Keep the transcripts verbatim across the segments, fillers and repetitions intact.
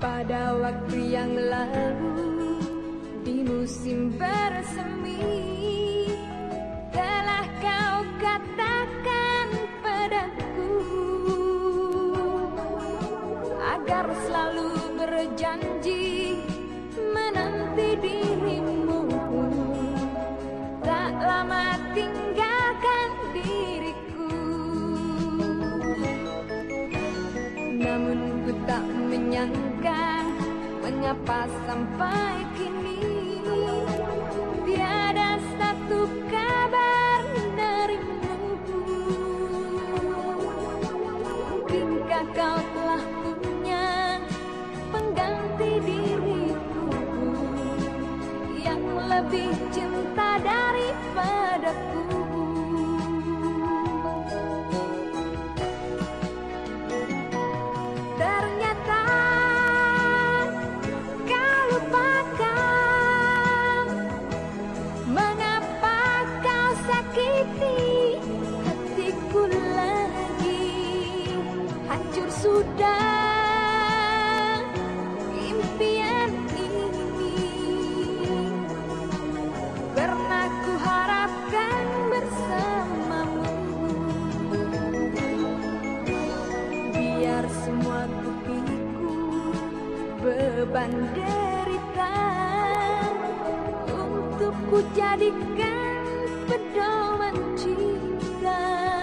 Pada waktu yang lalu di musim bersemi telah kau katakan padaku agar selalu berjanji menanti dirimu, tak lama tinggalkan diriku. Namun ku tak menyangka mengapa sampai kini tiada satu kabar darimu. Mungkinkah kau telah punya pengganti diriku yang lebih cinta daripadaku? Ternyata kau lupakan. Mengapa kau sakiti hatiku lagi? Hancur sudah impian ini. Pernah ku harapkan bersamamu, biar semua ku pikul beban derita, untuk ku jadikan pedoman cinta.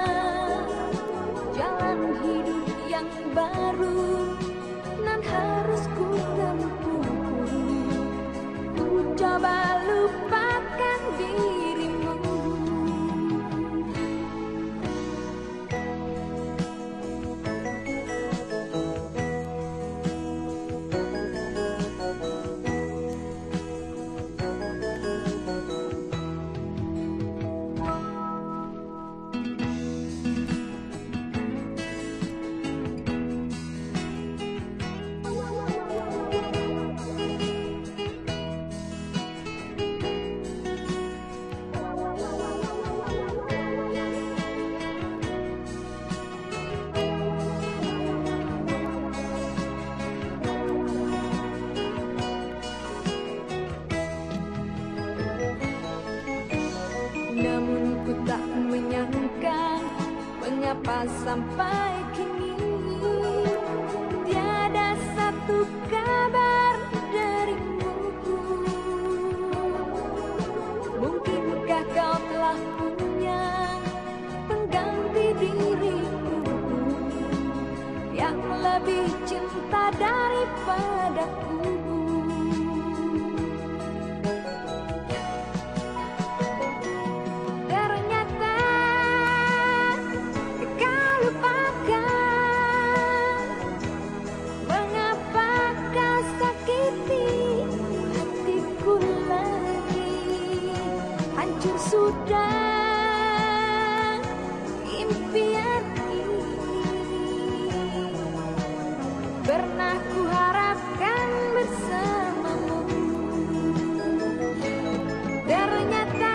Jalan hidup yang baru nan harus ku tempuh, ku coba lupakan dirimu. Namun ku tak menyangka mengapa sampai kini tiada satu kabar darimu. Mungkinkah kau telah punya pengganti diriku yang lebih cinta daripadaku? Hancur sudah impian ini. Pernah ku harapkan bersamamu, ternyata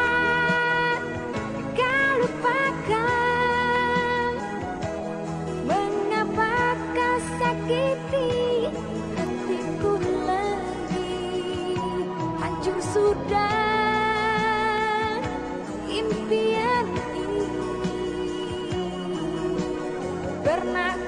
kau lupakan. Mengapa kau sakiti hatiku lagi? Hancur sudah impian ini. Pernah